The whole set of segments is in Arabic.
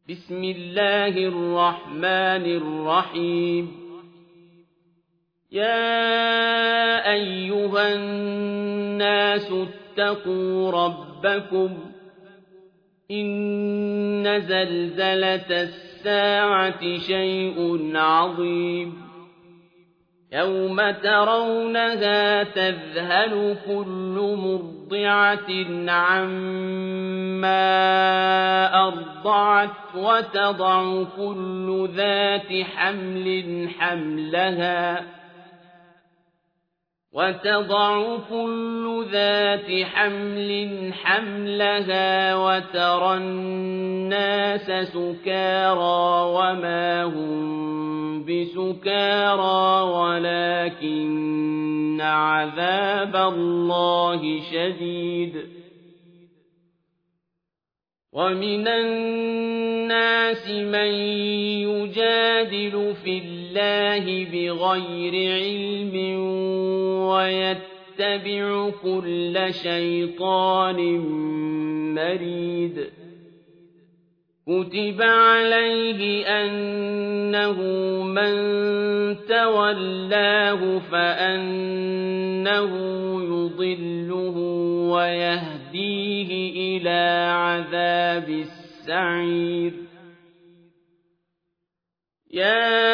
بسم الله الرحمن الرحيم يا أيها الناس اتقوا ربكم إن زلزلة الساعة شيء عظيم يوم ترونها تذهل كل مرضعة عما أرضعت وتضع كل ذات حمل حملها وترى الناس سكارى وما هم بسكارى ولكن عذاب الله شديد ومن الناس من يجادل في الله بغير علم ويتبع كل شيطان مريد كتب عليه أنه من تولاه فأنه يضله ويهديه إلى عذاب السعير يا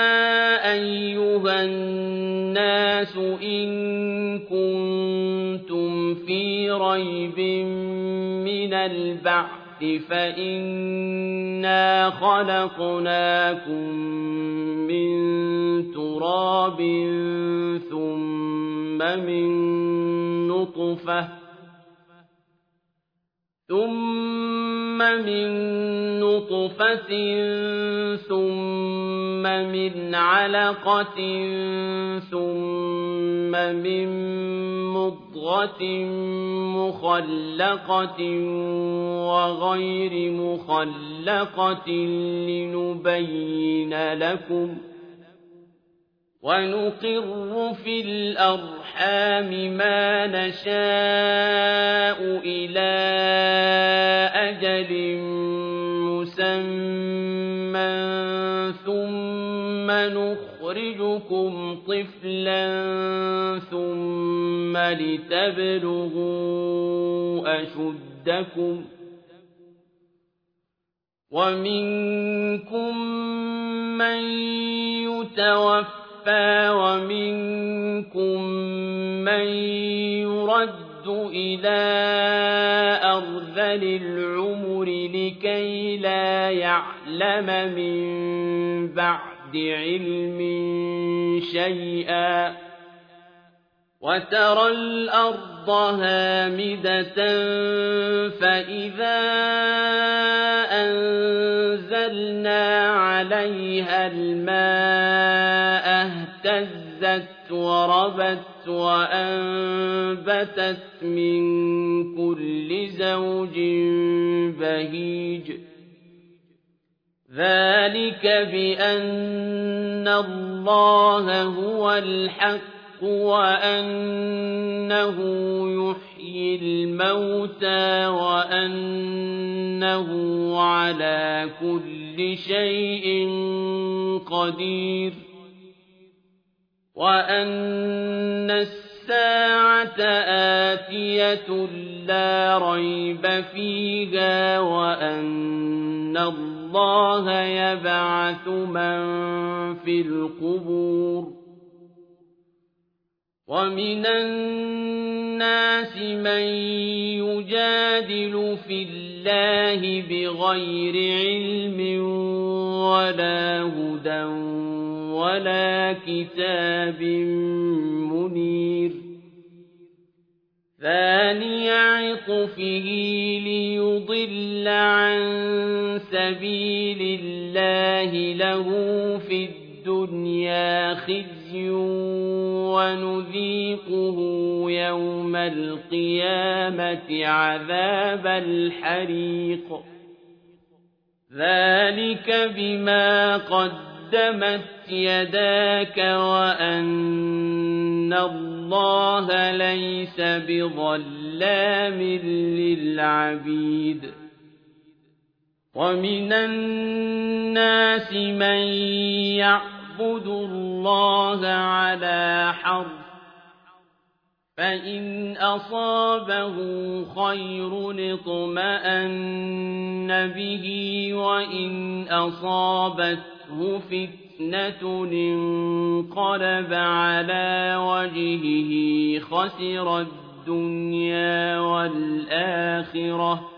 أيها الناس إن كنتم في ريب من البعث فإنا خلقناكم من تراب ثم من نطفة ثم من علقة ثم من مضغة مخلقة وغير مخلقة لنبين لكم ونقر في الأرحام ما نشاء إلى أجل مسمى ثم نخرجكم طفلا ثم لتبلغوا أشدكم ومنكم من يتوفى ومنكم من يرد إلى أرذل العمر لكي لا يعلم من بعد علم شيئا وترى الأرض هامدة فإذا أنزلنا عليها الماء اهتزت وربت وأنبتت من كل زوج بهيج ذلك بأن الله هو الحق وأنه يحيي الموتى وأنه على كل شيء قدير وأن الساعة آتية لا ريب فيها وأن الله يبعث من في القبور ومن الناس من يجادل في الله بغير علم ولا هدى ولا كتاب منير ثاني عطفه ليضل عن سبيل الله له في الدنيا خزي ونذيقه يوم القيامة عذاب الحريق ذلك بما قدمت يداك وأن الله ليس بظلام للعبيد وَمِنَ النَّاسِ مَن يَعْبُدُ اللَّهَ عَلَىٰ حَرْفٍ فَإِنْ أَصَابَهُ خَيْرٌ اطْمَأَنَّ بِهِ وَإِنْ أَصَابَتْهُ فِتْنَةٌ انقَلَبَ عَلَىٰ وَجْهِهِ خَسِرَ الدُّنْيَا وَالْآخِرَةَ ۚ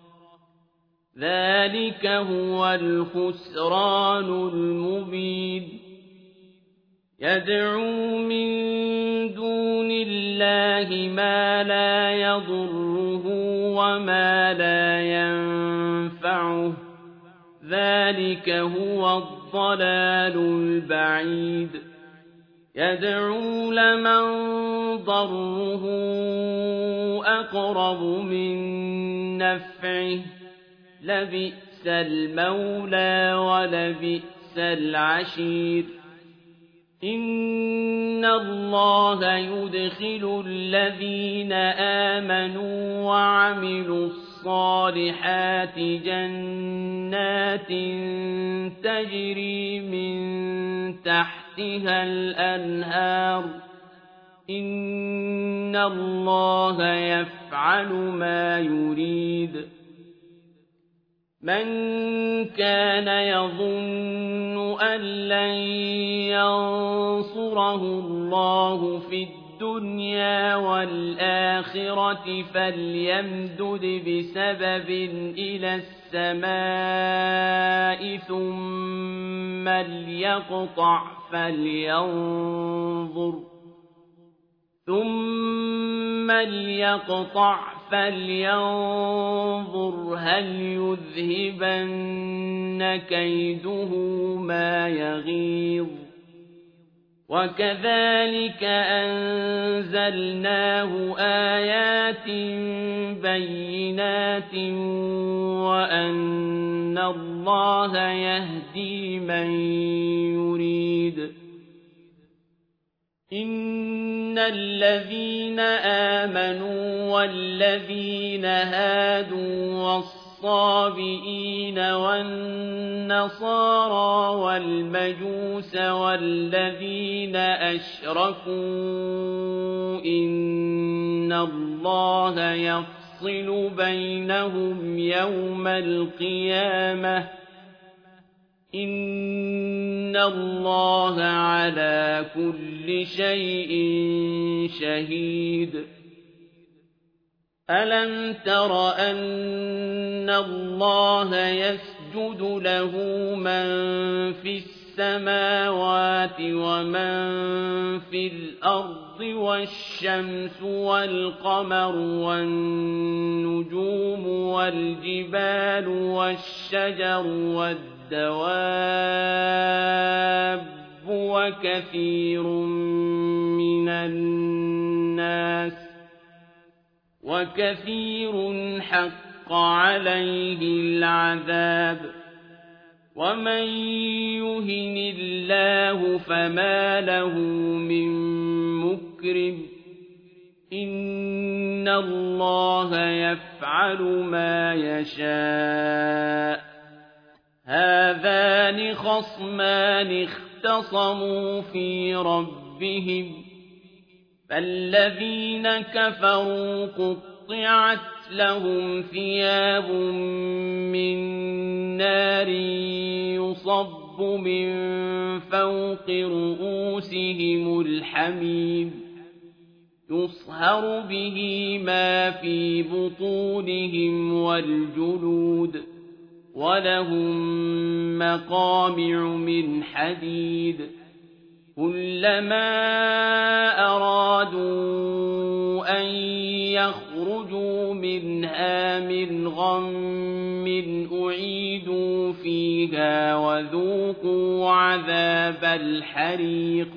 ذَٰلِكَ هُوَ الْخُسْرَانُ الْمُبِينُ يَدْعُو مِن دُونِ اللَّهِ مَا لَا يَضُرُّهُ وَمَا لَا يَنفَعُهُ ۚ ذَٰلِكَ هُوَ الضَّلَالُ الْبَعِيدُ يَدْعُو لَمَن ضَرُّهُ أَقْرَبُ مِن نَّفْعِهِ ۚ لَبِئْسَ الْمَوْلَىٰ وَلَبِئْسَ الْعَشِيرُ إِنَّ اللَّهَ يُدْخِلُ الَّذِينَ آمَنُوا وَعَمِلُوا الصَّالِحَاتِ جَنَّاتٍ تَجْرِي مِن تَحْتِهَا الْأَنْهَارُ ۚ إِنَّ اللَّهَ يَفْعَلُ مَا يُرِيدُ مَن كَانَ يَظُنُّ أَن لَّن يَنصُرَهُ اللَّهُ فِي الدُّنْيَا وَالْآخِرَةِ فَلْيَمْدُدْ بِسَبَبٍ إِلَى السَّمَاءِ ثُمَّ لْيَقْطَعْ فَلْيَنظُرْ هَلْ يُذْهِبَنَّ كَيْدُهُ مَا يَغِيظُ وَكَذَٰلِكَ أَنزَلْنَاهُ آيَاتٍ بَيِّنَاتٍ وَأَنَّ اللَّهَ يَهْدِي مَن يُرِيدُ إِنَّ الَّذِينَ آمَنُوا وَالَّذِينَ هَادُوا وَالصَّابِئِينَ وَالنَّصَارَىٰ وَالْمَجُوسَ وَالَّذِينَ أَشْرَكُوا إِنَّ اللَّهَ يَفْصِلُ بَيْنَهُمْ يَوْمَ الْقِيَامَةِ ۚ إِنَّ اللَّهَ عَلَىٰ كُلِّ شَيْءٍ شَهِيدٌ أَلَمْ تَرَ أَنَّ اللَّهَ يَسْجُدُ لَهُ مَن فِي السَّمَاوَاتِ وَمَن فِي الْأَرْضِ وَالشَّمْسُ وَالْقَمَرُ وَالنُّجُومُ وَالْجِبَالُ وَالشَّجَرُ وَالدَّوَابُّ وَكَثِيرٌ حَقَّ عَلَيْهِ الْعَذَابُ وَمَن يُهِنِ اللَّهُ فَمَا لَهُ مِن مُّكْرِمٍ إِنَّ اللَّهَ يَفْعَلُ مَا يَشَاءُ هَٰذَانِ خَصْمَانِ اخْتَصَمُوا فِي رَبِّهِمْ فَالَّذِينَ كَفَرُوا قُطِّعَتْ لَهُمْ ثِيَابٌ مِّن نَّارٍ يُصَبُّ مِن فَوْقِ رُءُوسِهِمُ الْحَمِيمُ يُصْهَرُ بِهِ مَا فِي بُطُونِهِمْ وَالْجُلُودُ وَلَهُم مَّقَامِعُ مِنْ حَدِيدٍ كُلَّمَا أَرَادُوا أَن يَخْرُجُوا مِنْهَا مِنْ غَمٍّ أُعِيدُوا فِيهَا وَذُوقُوا عَذَابَ الْحَرِيقِ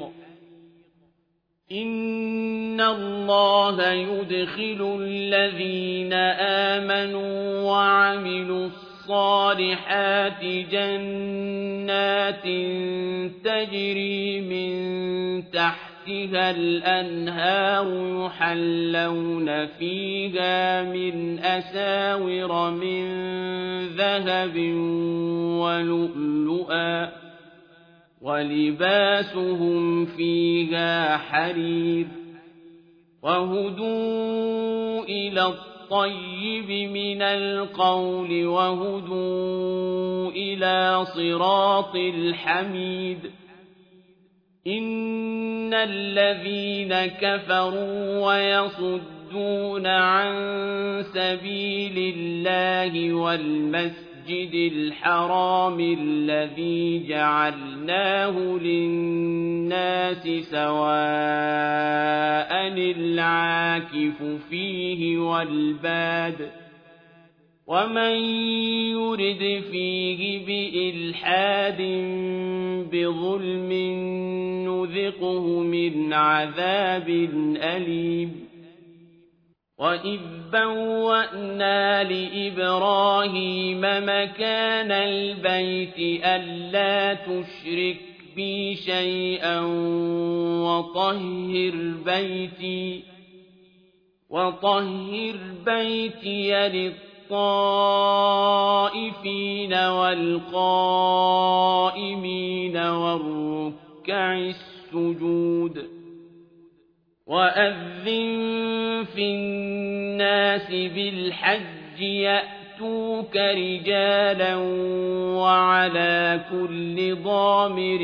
إِنَّ اللَّهَ يُدْخِلُ الَّذِينَ آمَنُوا وَعَمِلُوا الصَّالِحَاتِ جَنَّاتٍ تَجْرِي مِن تَحْتِهَا تحتها الأنهار يحلون فيها من أساور من ذهب ولؤلؤا ولباسهم فيها حرير وهدوا إلى الطيب من القول وهدوا إلى صراط الحميد إن الذين كفروا ويصدون عن سبيل الله والمسجد الحرام الذي جعلناه للناس سواء العاكف فيه والباد ومن يرد فيه بإلحاد بظلم نذقه من عذاب أليم وإذ بوأنا لإبراهيم مكان البيت ألا تشرك بي شيئا وطهر بيتي للطائفين والقائمين والركع السجود وأذن في الناس بالحج يأتوك رجالا وعلى كل ضامر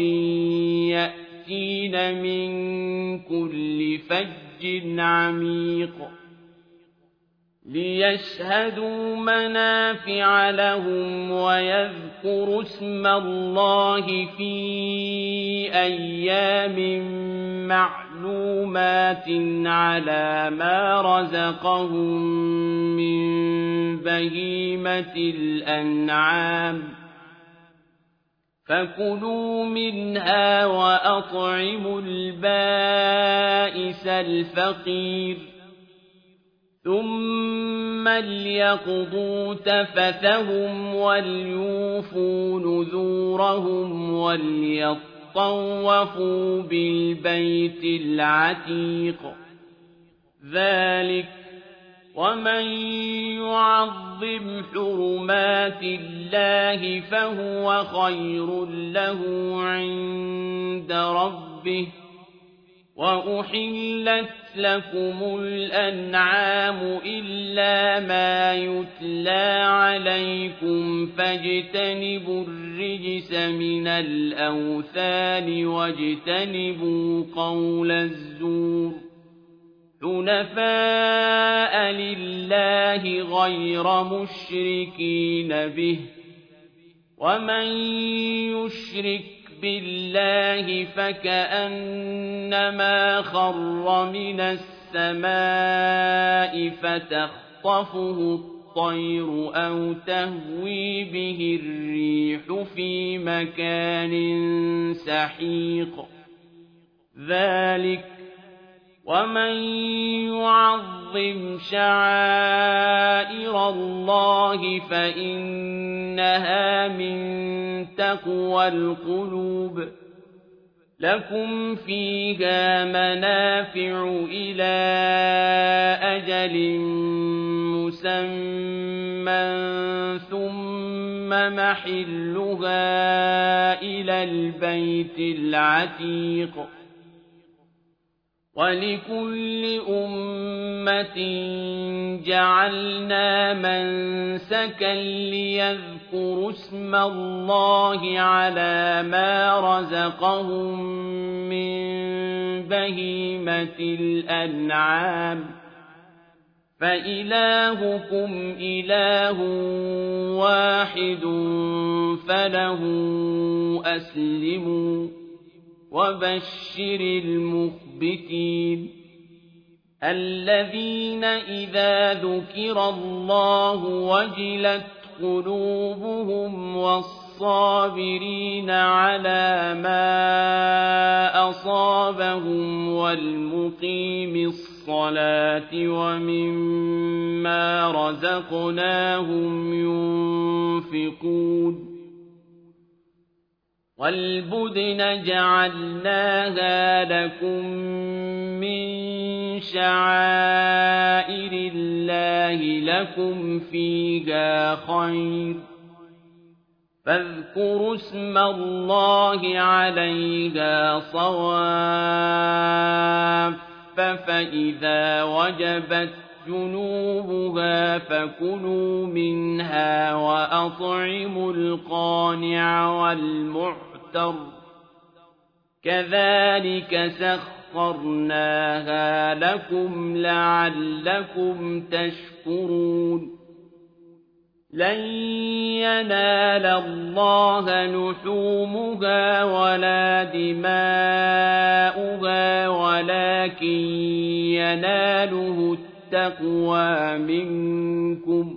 يأتين من كل فج عميق ليشهدوا منافع لهم ويذكروا اسم الله في أيام معلومات على ما رزقهم من بهيمة الأنعام فكلوا منها وأطعموا البائس الفقير ثم ليقضوا تفثهم وليوفوا نذورهم وليطوفوا بالبيت العتيق ذلك ومن يعظم حرمات الله فهو خير له عند ربه وأحلت لكم الأنعام إلا ما يتلى عليكم فاجتنبوا الرجس من الأوثان واجتنبوا قول الزور حنفاء لله غير مشركين به ومن يشرك بالله فكأنما خر من السماء فتخطفه الطير أو تهوي به الريح في مكان سحيق ذلك ومن يعظم شعائر الله فإنها من تقوى القلوب لكم فيها منافع إلى أجل مسمى ثم محلها إلى البيت العتيق ولكل أمة جعلنا منسكا ليذكروا اسم الله على ما رزقهم من بهيمة الأنعام فإلهكم إله واحد فله أسلموا وبشر المخبتين الذين إذا ذكر الله وجلت قلوبهم والصابرين على ما أصابهم والمقيم الصلاة ومما رزقناهم ينفقون وَالْبُدْنَ جَعَلْنَاهَا لَكُم مِّن شَعَائِرِ اللَّهِ لَكُمْ فِيهَا خَيْرٌ ۖ فاذكروا اسم الله عليها صواف فإذا وجبت جنوبها فكلوا منها وأطعموا القانع والمعتر كذلك سخرناها لكم لعلكم تشكرون لن ينال الله لحومها ولا دماؤها ولكن يناله التقوى منكم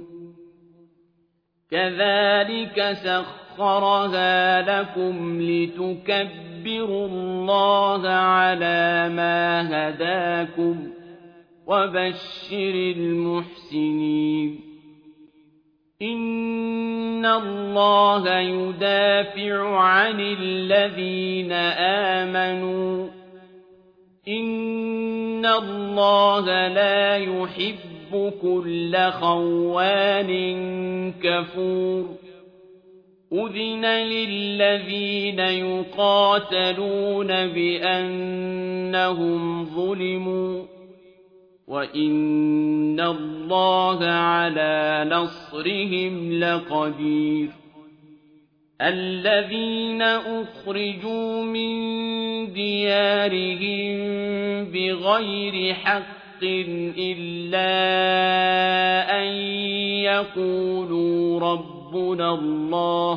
كذلك سخرها لكم لتكبروا الله على ما هداكم وبشر المحسنين إن الله يدافع عن الذين آمنوا إن الله لا يحب كل خوان كفور أذن للذين يقاتلون بأنهم ظلموا وَإِنَّ اللَّهَ عَلَى نَصْرِهِمْ لَقَدِيرٌ الَّذِينَ أُخْرِجُوا مِنْ دِيَارِهِمْ بِغَيْرِ حَقٍّ إِلَّا أَنْ يَقُولُوا رَبُّنَا اللَّهُ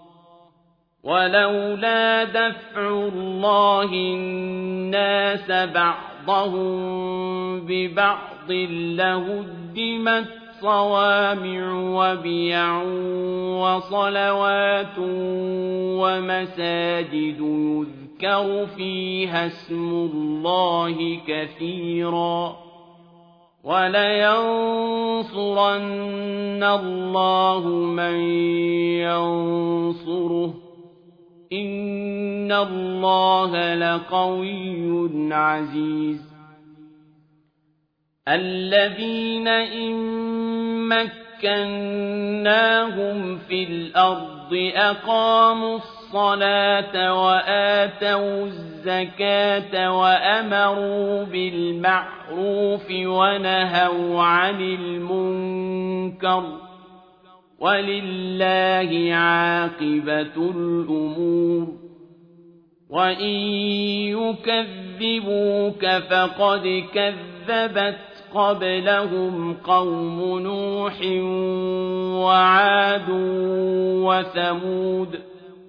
وَلَوْلَا دَفْعُ اللَّهِ النَّاسَ بعضهم ببعض لهدمت صوامع وبيع وصلوات ومساجد يذكر فيها اسم الله كثيرا ولينصرن الله من ينصره إن الله لقوي عزيز الذين إن مكناهم في الأرض أقاموا الصلاة وآتوا الزكاة وأمروا بالمعروف ونهوا عن المنكر ولله عاقبة الأمور وإن يكذبوك فقد كذبت قبلهم قوم نوح وعاد وثمود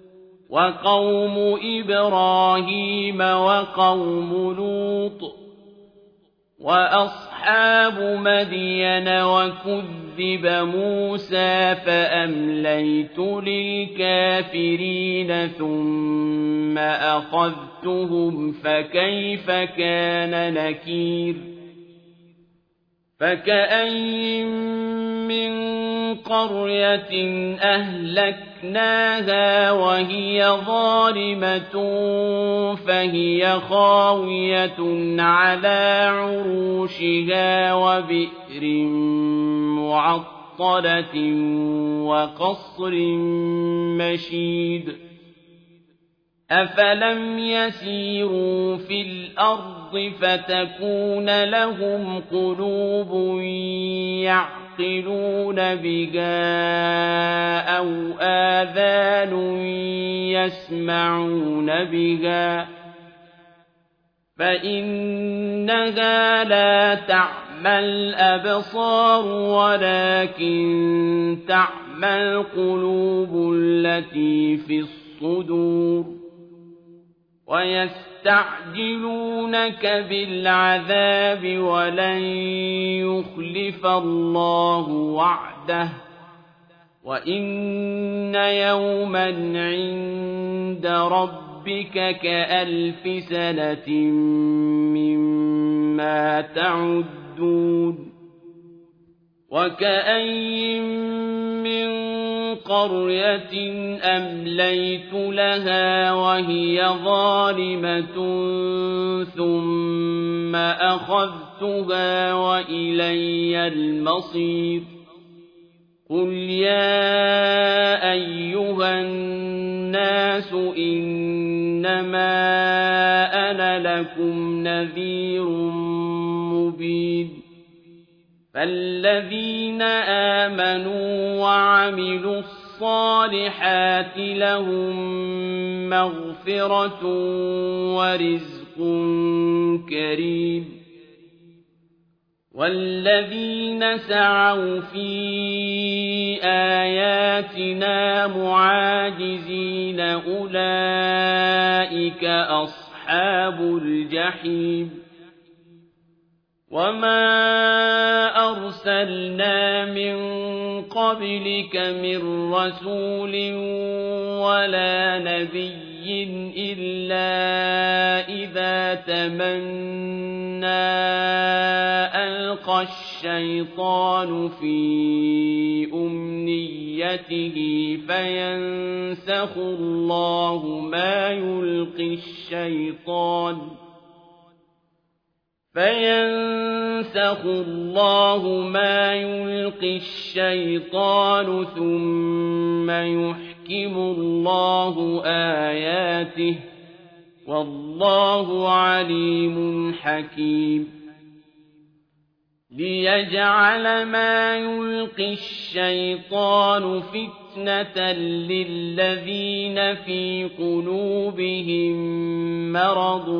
وقوم إبراهيم وقوم لوط وأصحاب مدين وكذب موسى فأمليت للكافرين ثم أخذتهم فكيف كان نكير فكأين من قرية أهلكناها وهي ظالمة فهي خاوية على عروشها وبئر معطلة وقصر مشيد أفلم يسيروا في الأرض فتكون لهم قلوب يعقلون بها أو آذان يسمعون بها فإنها لا تعمى الأبصار ولكن تعمى القلوب التي في الصدور ويستعجلونك بالعذاب ولن يخلف الله وعده وإن يوما عند ربك كألف سنة مما تعدون وكأين من قرية أمليت لها وهي ظالمة ثم أخذتها وإلي المصير قل يا أيها الناس إنما أنا لكم نذير مبين فالذين آمنوا وعملوا الصالحات لهم مغفرة ورزق كريم والذين سعوا في آياتنا معاجزين أولئك أصحاب الجحيم وما أرسلنا من قبلك من رسول ولا نبي إلا إذا تمنى ألقى الشيطان في أمنيته فينسخ الله ما يلقي الشيطان ثم يحكم الله آياته والله عليم حكيم ليجعل ما يلقي الشيطان فتنة للذين في قلوبهم مرض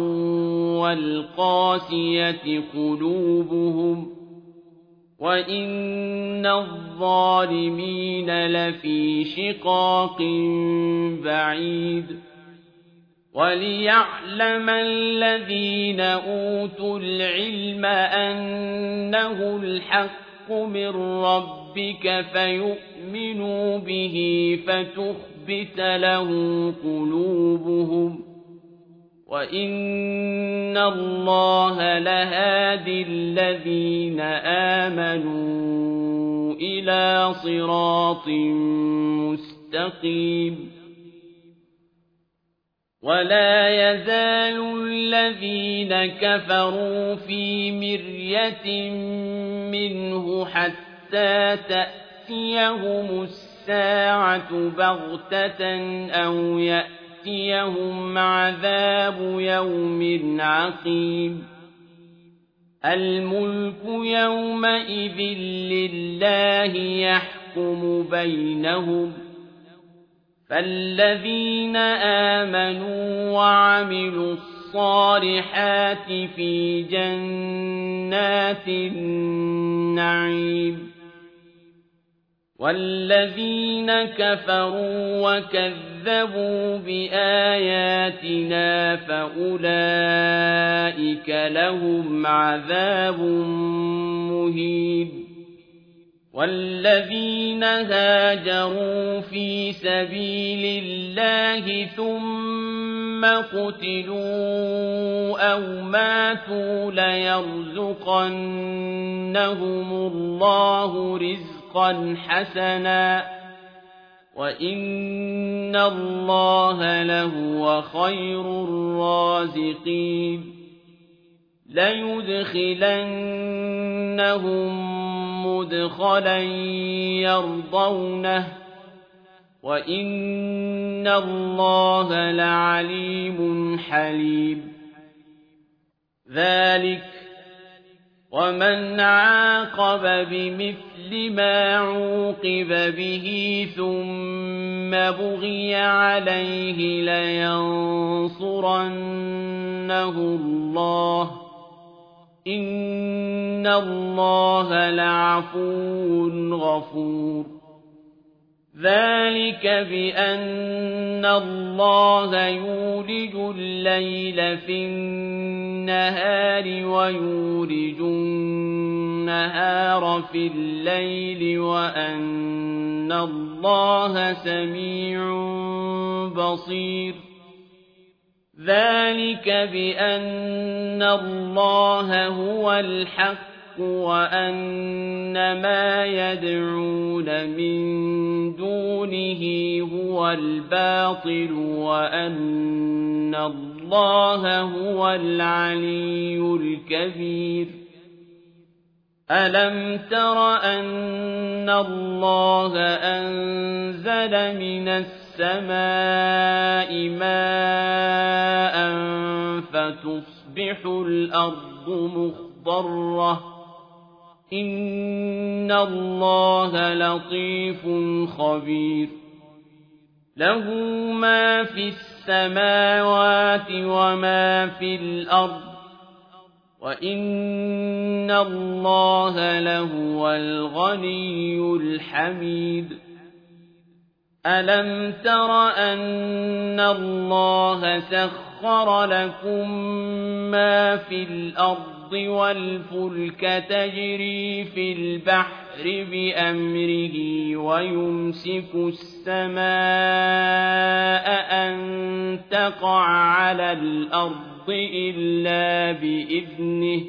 والقاسية قلوبهم وإن الظالمين لفي شقاق بعيد وليعلم الذين أوتوا العلم أنه الحق من ربك فيؤمنوا به فتخبت له قلوبهم وإن الله لهادي الذين آمنوا إلى صراط مستقيم ولا يزال الذين كفروا في مرية منه حتى تأتيهم الساعة بغتة أو يأتيهم عذاب يوم عقيم الملك يومئذ لله يحكم بينهم فالذين آمنوا وعملوا الصالحات في جنات النعيم والذين كفروا وكذبوا بآياتنا فأولئك لهم عذاب مهين والذين هاجروا في سبيل الله ثم قتلوا أو ماتوا ليرزقنهم الله رزقا حسنا وإن الله لهو خير الرازقين ليدخلنهم مدخلا يرضونه وإن الله لعليم حليم ذلك ومن عاقب بمثل ما عوقب به ثم بغي عليه لينصرنه الله إن الله لعفو غفور ذلك بأن الله يولج الليل في النهار ويولج النهار في الليل وأن الله سميع بصير ذلك بأن الله هو الحق وأن ما يدعون من دونه هو الباطل وأن الله هو العلي الكبير ألم تر أن الله أنزل من السماء ماء فتصبح الأرض مخضرة إن الله لطيف خبير له ما في السماوات وما في الأرض وإن الله لهو الغني الحميد ألم تر أن الله سخر لكم ما في الأرض والفلك تجري في البحر بأمره ويمسك السماء أن تقع على الأرض إلا بإذنه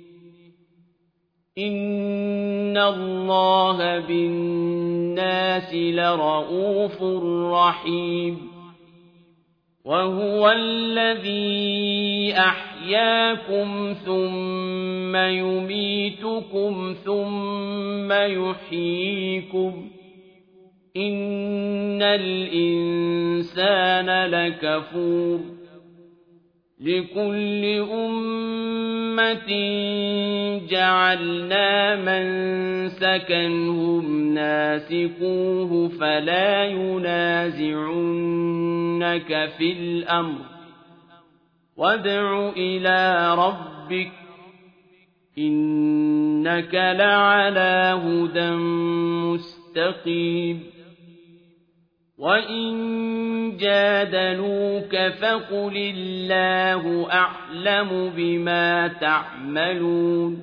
إن الله بالناس لرءوف رحيم وهو الذي أحياكم ثم يميتكم ثم يحييكم إن الإنسان لكفور لكل أمة جعلنا منسكا هم ناسكوه فلا ينازعنك في الأمر وادع إلى ربك إنك لعلى هدى مستقيم وإن جادلوك فقل الله أعلم بما تعملون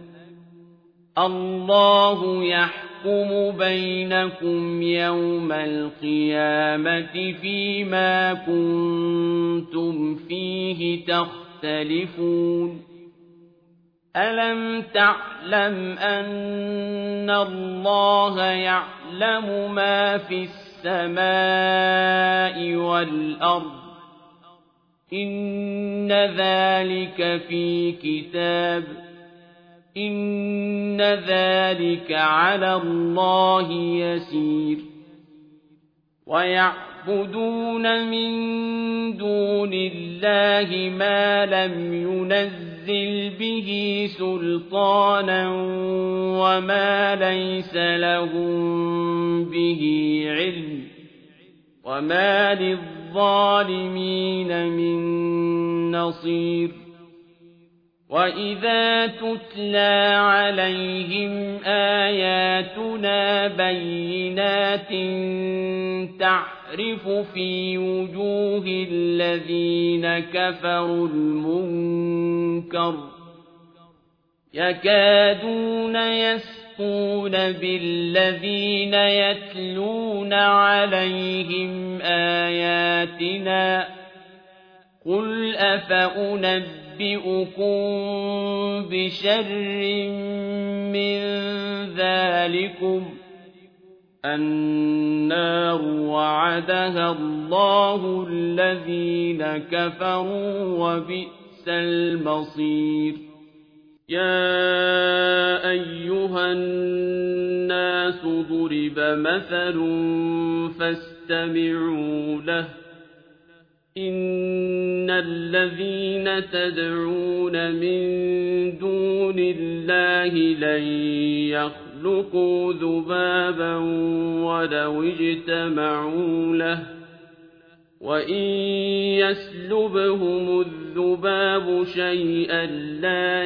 الله يحكم بينكم يوم القيامة فيما كنتم فيه تختلفون ألم تعلم أن الله يعلم ما في السماء والأرض إن ذلك في كتاب إن ذلك على الله يسير ويعبدون من دون الله ما لم ينزل به سلطانا وما ليس لهم به علم وما للظالمين من نصير وإذا تتلى عليهم آياتنا بينات تعرف في وجوه الذين كفروا المنكر يكادون يسقون بالذين يتلون عليهم آياتنا قل أفأنبئكم بشر من ذلكم النار وعدها الله الذين كفروا وبئس المصير يا أيها الناس ضرب مثل فاستمعوا له إن الذين تدعون من دون الله لن يخلقوا ذبابا ولو اجتمعوا له وإن يسلبهم الذباب شيئا لا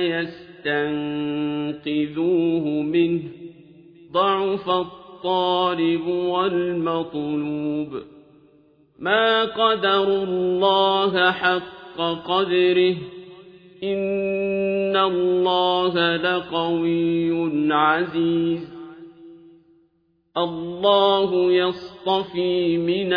يستنقذوه منه ضعف الطالب والمطلوب ما قدروا الله حق قدره إن الله لقوي عزيز الله يصطفي من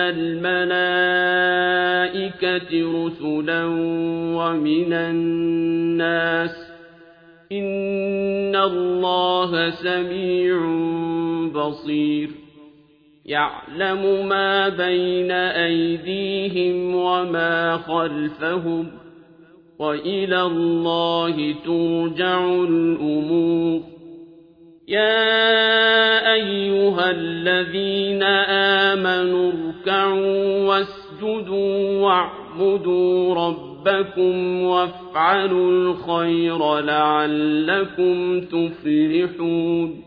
الملائكة رسلا ومن الناس إن الله سميع بصير يعلم ما بين أيديهم وما خلفهم وإلى الله ترجع الأمور يا أيها الذين آمنوا اركعوا واسجدوا واعبدوا ربكم وافعلوا الخير لعلكم تفلحون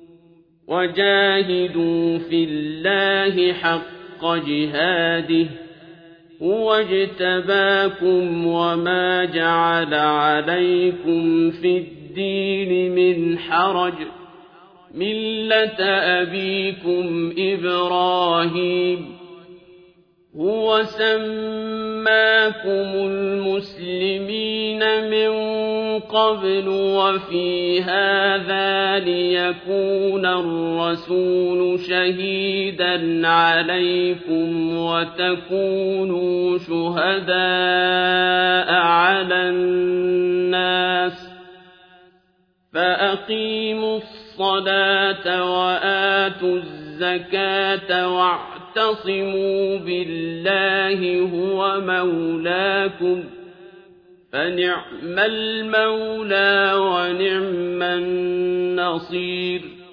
وجاهدوا في الله حق جهاده هو اجتباكم وما جعل عليكم في الدين من حرج ملة أبيكم إبراهيم هو سماكم المسلمين من قبل وفي هذا ليكون الرسول شهيدا عليكم وتكونوا شهداء على الناس فأقيموا الصلاة وآتوا الزكاة واعتصموا بالله هو مولاكم فنعم المولى ونعم النصير